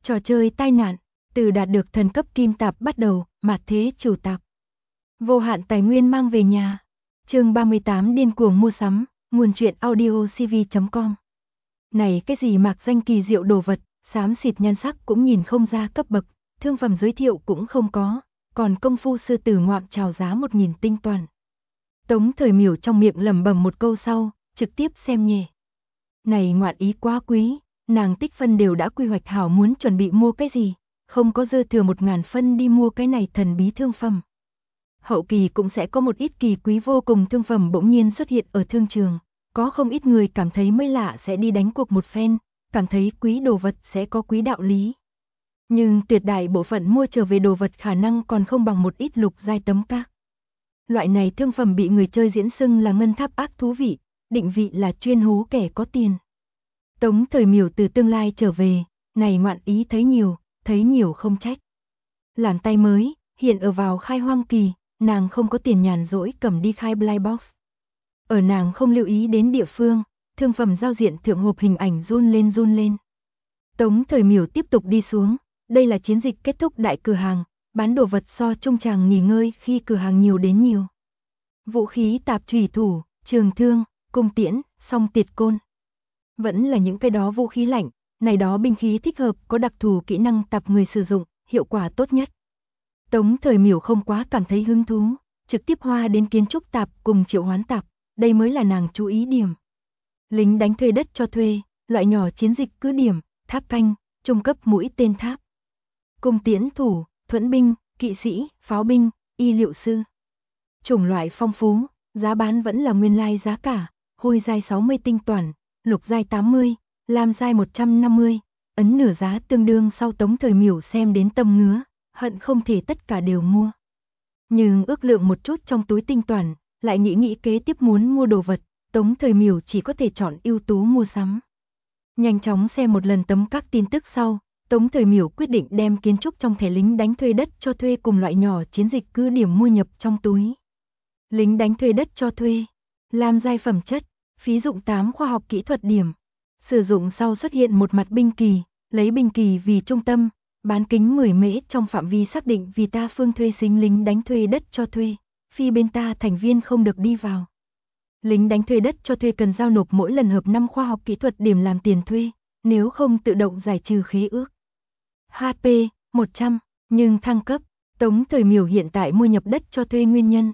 Trò chơi tai nạn, từ đạt được thần cấp kim tạp bắt đầu, mạt thế chủ tạp. Vô hạn tài nguyên mang về nhà. Chương 38 điên cuồng mua sắm, nguồn truyện audio cv.com. Này cái gì mạc danh kỳ diệu đồ vật, xám xịt nhan sắc cũng nhìn không ra cấp bậc, thương phẩm giới thiệu cũng không có, còn công phu sư tử ngoạm chào giá 1.000 tinh toàn. Tống Thời Miểu trong miệng lẩm bẩm một câu sau, trực tiếp xem nhẹ. Này ngoạn ý quá quý, nàng tích phân đều đã quy hoạch hảo muốn chuẩn bị mua cái gì, không có dư thừa 1.000 phân đi mua cái này thần bí thương phẩm. Hậu kỳ cũng sẽ có một ít kỳ quý vô cùng thương phẩm bỗng nhiên xuất hiện ở thương trường, có không ít người cảm thấy mới lạ sẽ đi đánh cuộc một phen, cảm thấy quý đồ vật sẽ có quý đạo lý. Nhưng tuyệt đại bộ phận mua trở về đồ vật khả năng còn không bằng một ít lục giai tấm các. Loại này thương phẩm bị người chơi diễn xưng là ngân tháp ác thú vị, định vị là chuyên hố kẻ có tiền. Tống Thời Miểu từ tương lai trở về, này ngoạn ý thấy nhiều không trách. Làm tay mới, hiện ở vào khai hoang kỳ, nàng không có tiền nhàn rỗi cầm đi khai blind box. Ở nàng không lưu ý đến địa phương, thương phẩm giao diện thượng hộp hình ảnh run lên. Tống Thời Miểu tiếp tục đi xuống, đây là chiến dịch kết thúc đại cửa hàng, bán đồ vật so trung tràng nghỉ ngơi khi cửa hàng nhiều đến nhiều. Vũ khí tạp chủy thủ, trường thương, cung tiễn, song tiệt côn. Vẫn là những cái đó vũ khí lạnh, này đó binh khí thích hợp có đặc thù kỹ năng tạp người sử dụng, hiệu quả tốt nhất. Tống Thời Miểu không quá cảm thấy hứng thú, trực tiếp hoa đến kiến trúc tạp cùng triệu hoán tạp, đây mới là nàng chú ý điểm. Lính đánh thuê đất cho thuê, loại nhỏ chiến dịch cứ điểm, tháp canh, trung cấp mũi tên tháp. Cung tiễn thủ, thuẫn binh, kỵ sĩ, pháo binh, y liệu sư. Chủng loại phong phú, giá bán vẫn là nguyên lai giá cả, hôi giai 60 tinh toàn, lục giai 80, lam giai 150, ấn nửa giá tương đương sau Tống Thời Miểu xem đến tâm ngứa, hận không thể tất cả đều mua. Nhưng ước lượng một chút trong túi tinh toàn, lại nghĩ kế tiếp muốn mua đồ vật, Tống Thời Miểu chỉ có thể chọn ưu tú mua sắm. Nhanh chóng xem một lần tấm các tin tức sau, Tống Thời Miểu quyết định đem kiến trúc trong thẻ lính đánh thuê đất cho thuê cùng loại nhỏ chiến dịch cứ điểm mua nhập trong túi. Lính đánh thuê đất cho thuê, lam giai phẩm chất, phí dụng 8 khoa học kỹ thuật điểm. Sử dụng sau xuất hiện một mặt binh kỳ, lấy binh kỳ vì trung tâm, bán kính 10 mễ trong phạm vi xác định vì ta phương thuê sinh lính đánh thuê đất cho thuê, phi bên ta thành viên không được đi vào. Lính đánh thuê đất cho thuê cần giao nộp mỗi lần hợp 5 khoa học kỹ thuật điểm làm tiền thuê, nếu không tự động giải trừ khế ước. HP 100, nhưng thăng cấp, Tống Thời Miểu hiện tại mua nhập đất cho thuê nguyên nhân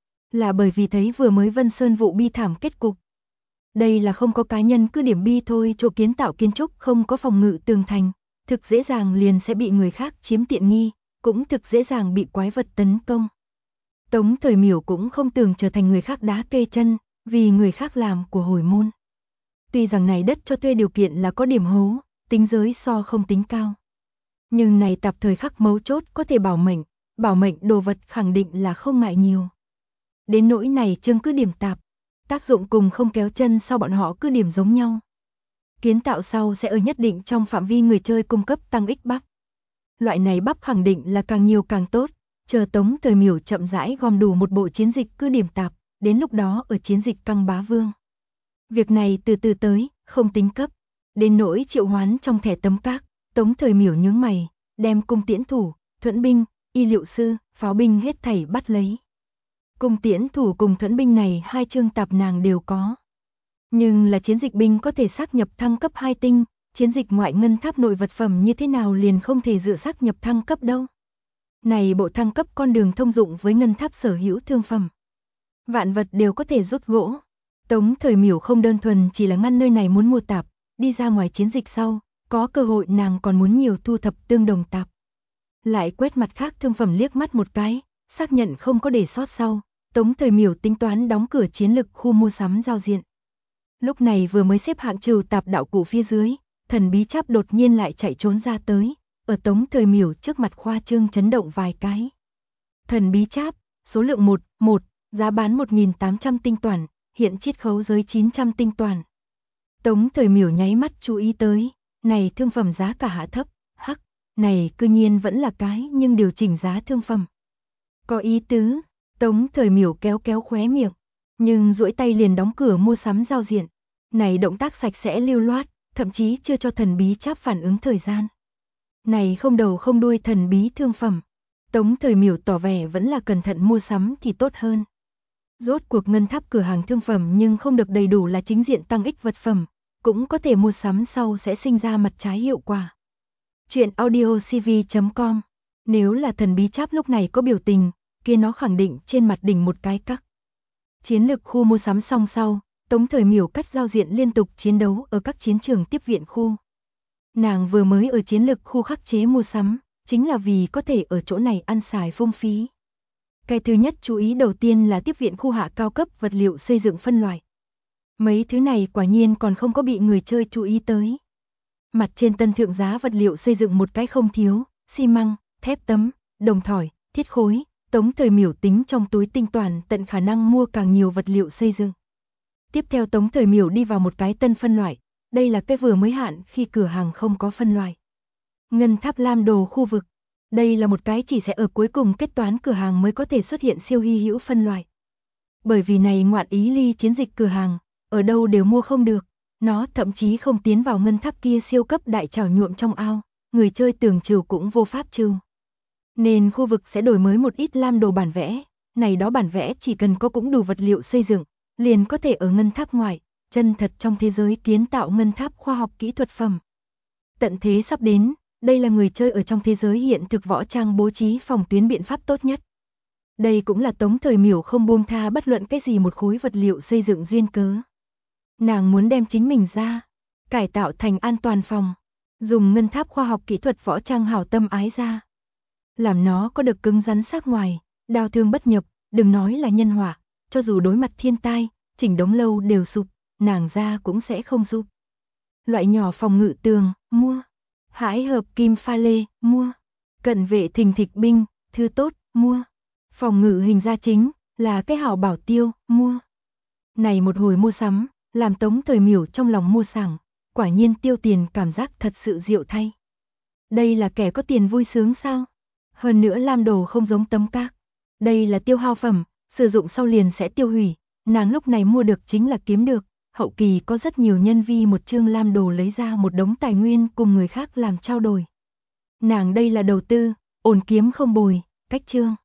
là bởi vì thấy vừa mới Vân Sơn vụ bi thảm kết cục. Đây là không có cá nhân cứ điểm bi thôi, chỗ kiến tạo kiến trúc không có phòng ngự tường thành, thực dễ dàng liền sẽ bị người khác chiếm tiện nghi, cũng thực dễ dàng bị quái vật tấn công. Tống Thời Miểu cũng không tưởng trở thành người khác đá kê chân, vì người khác làm của hồi môn. Tuy rằng này đất cho thuê điều kiện là có điểm hố, tính giới so không tính cao. Nhưng này tạp thời khắc mấu chốt có thể bảo mệnh đồ vật khẳng định là không ngại nhiều. Đến nỗi này chương cứ điểm tạp, tác dụng cùng không kéo chân sau bọn họ cứ điểm giống nhau. Kiến tạo sau sẽ ở nhất định trong phạm vi người chơi cung cấp tăng ích bắp. Loại này bắp khẳng định là càng nhiều càng tốt, chờ Tống Thời Miểu chậm rãi gom đủ một bộ chiến dịch cứ điểm tạp, đến lúc đó ở chiến dịch căng bá vương. Việc này từ từ tới, không tính cấp. Đến nỗi triệu hoán trong thẻ tấm các, Tống Thời Miểu nhướng mày, đem cung tiễn thủ, thuẫn binh, y liệu sư, pháo binh hết thảy bắt lấy. Cung tiễn thủ cùng thuẫn binh này hai chương tạp nàng đều có. Nhưng là chiến dịch binh có thể xác nhập thăng cấp 2 tinh, chiến dịch ngoại ngân tháp nội vật phẩm như thế nào liền không thể dựa xác nhập thăng cấp đâu. Này bộ thăng cấp con đường thông dụng với ngân tháp sở hữu thương phẩm. Vạn vật đều có thể rút gỗ. Tống Thời Miểu không đơn thuần chỉ là ngăn nơi này muốn mua tạp, đi ra ngoài chiến dịch sau, có cơ hội nàng còn muốn nhiều thu thập tương đồng tạp. Lại quét mặt khác thương phẩm liếc mắt một cái, xác nhận không có để sót sau, Tống Thời Miểu tính toán đóng cửa chiến lực khu mua sắm giao diện. Lúc này vừa mới xếp hạng trừ tạp đạo cụ phía dưới, thần bí cháp đột nhiên lại chạy trốn ra tới, ở Tống Thời Miểu trước mặt khoa trương chấn động vài cái. Thần bí cháp, số lượng 1, giá bán 1.800 tinh toàn, hiện chiết khấu giới 900 tinh toàn. Tống Thời Miểu nháy mắt chú ý tới, này thương phẩm giá cả hạ thấp, này cư nhiên vẫn là cái nhưng điều chỉnh giá thương phẩm. Có ý tứ, Tống Thời Miểu kéo khóe miệng, nhưng duỗi tay liền đóng cửa mua sắm giao diện. Này động tác sạch sẽ lưu loát, thậm chí chưa cho thần bí cháp phản ứng thời gian. Này không đầu không đuôi thần bí thương phẩm. Tống Thời Miểu tỏ vẻ vẫn là cẩn thận mua sắm thì tốt hơn. Rốt cuộc ngân tháp cửa hàng thương phẩm nhưng không được đầy đủ là chính diện tăng ích vật phẩm, cũng có thể mua sắm sau sẽ sinh ra mặt trái hiệu quả. Chuyện audiocv.com. Nếu là thần bí cháp lúc này có biểu tình, kia nó khẳng định trên mặt đỉnh một cái cắc. Chiến lực khu mua sắm xong sau, Tống Thời Miểu cắt giao diện liên tục chiến đấu ở các chiến trường tiếp viện khu. Nàng vừa mới ở chiến lực khu khắc chế mua sắm, chính là vì có thể ở chỗ này ăn xài phung phí. Cái thứ nhất chú ý đầu tiên là tiếp viện khu hạ cao cấp vật liệu xây dựng phân loại. Mấy thứ này quả nhiên còn không có bị người chơi chú ý tới. Mặt trên tân thượng giá vật liệu xây dựng một cái không thiếu, xi măng, thép tấm, đồng thỏi, thiết khối, Tống Thời Miểu tính trong túi tinh toàn tận khả năng mua càng nhiều vật liệu xây dựng. Tiếp theo Tống Thời Miểu đi vào một cái tân phân loại, đây là cái vừa mới hạn khi cửa hàng không có phân loại. Ngân tháp lam đồ khu vực, đây là một cái chỉ sẽ ở cuối cùng kết toán cửa hàng mới có thể xuất hiện siêu hy hữu phân loại. Bởi vì này ngoạn ý ly chiến dịch cửa hàng, ở đâu đều mua không được, nó thậm chí không tiến vào ngân tháp kia siêu cấp đại trảo nhuộm trong ao, người chơi tưởng trừ cũng vô pháp trừ. Nên khu vực sẽ đổi mới một ít lam đồ bản vẽ, này đó bản vẽ chỉ cần có cũng đủ vật liệu xây dựng, liền có thể ở ngân tháp ngoại, chân thật trong thế giới kiến tạo ngân tháp khoa học kỹ thuật phẩm. Tận thế sắp đến, đây là người chơi ở trong thế giới hiện thực võ trang bố trí phòng tuyến biện pháp tốt nhất. Đây cũng là Tống Thời Miểu không buông tha bất luận cái gì một khối vật liệu xây dựng duyên cớ. Nàng muốn đem chính mình ra, cải tạo thành an toàn phòng, dùng ngân tháp khoa học kỹ thuật võ trang hảo tâm ái ra. Làm nó có được cứng rắn sắc ngoài, đao thương bất nhập, đừng nói là nhân họa, cho dù đối mặt thiên tai, chỉnh đống lâu đều sụp, nàng ra cũng sẽ không sụp. Loại nhỏ phòng ngự tường, mua. Hãi hợp kim pha lê, mua. Cận vệ thình thịch binh, thư tốt, mua. Phòng ngự hình gia chính, là cái hảo bảo tiêu, mua. Này một hồi mua sắm, làm Tống Thời Miểu trong lòng mua sảng, quả nhiên tiêu tiền cảm giác thật sự diệu thay. Đây là kẻ có tiền vui sướng sao? Hơn nữa lam đồ không giống tấm các. Đây là tiêu hao phẩm, sử dụng sau liền sẽ tiêu hủy, nàng lúc này mua được chính là kiếm được. Hậu kỳ có rất nhiều nhân vi một chương lam đồ lấy ra một đống tài nguyên cùng người khác làm trao đổi. Nàng đây là đầu tư, ổn kiếm không bồi, cách chương.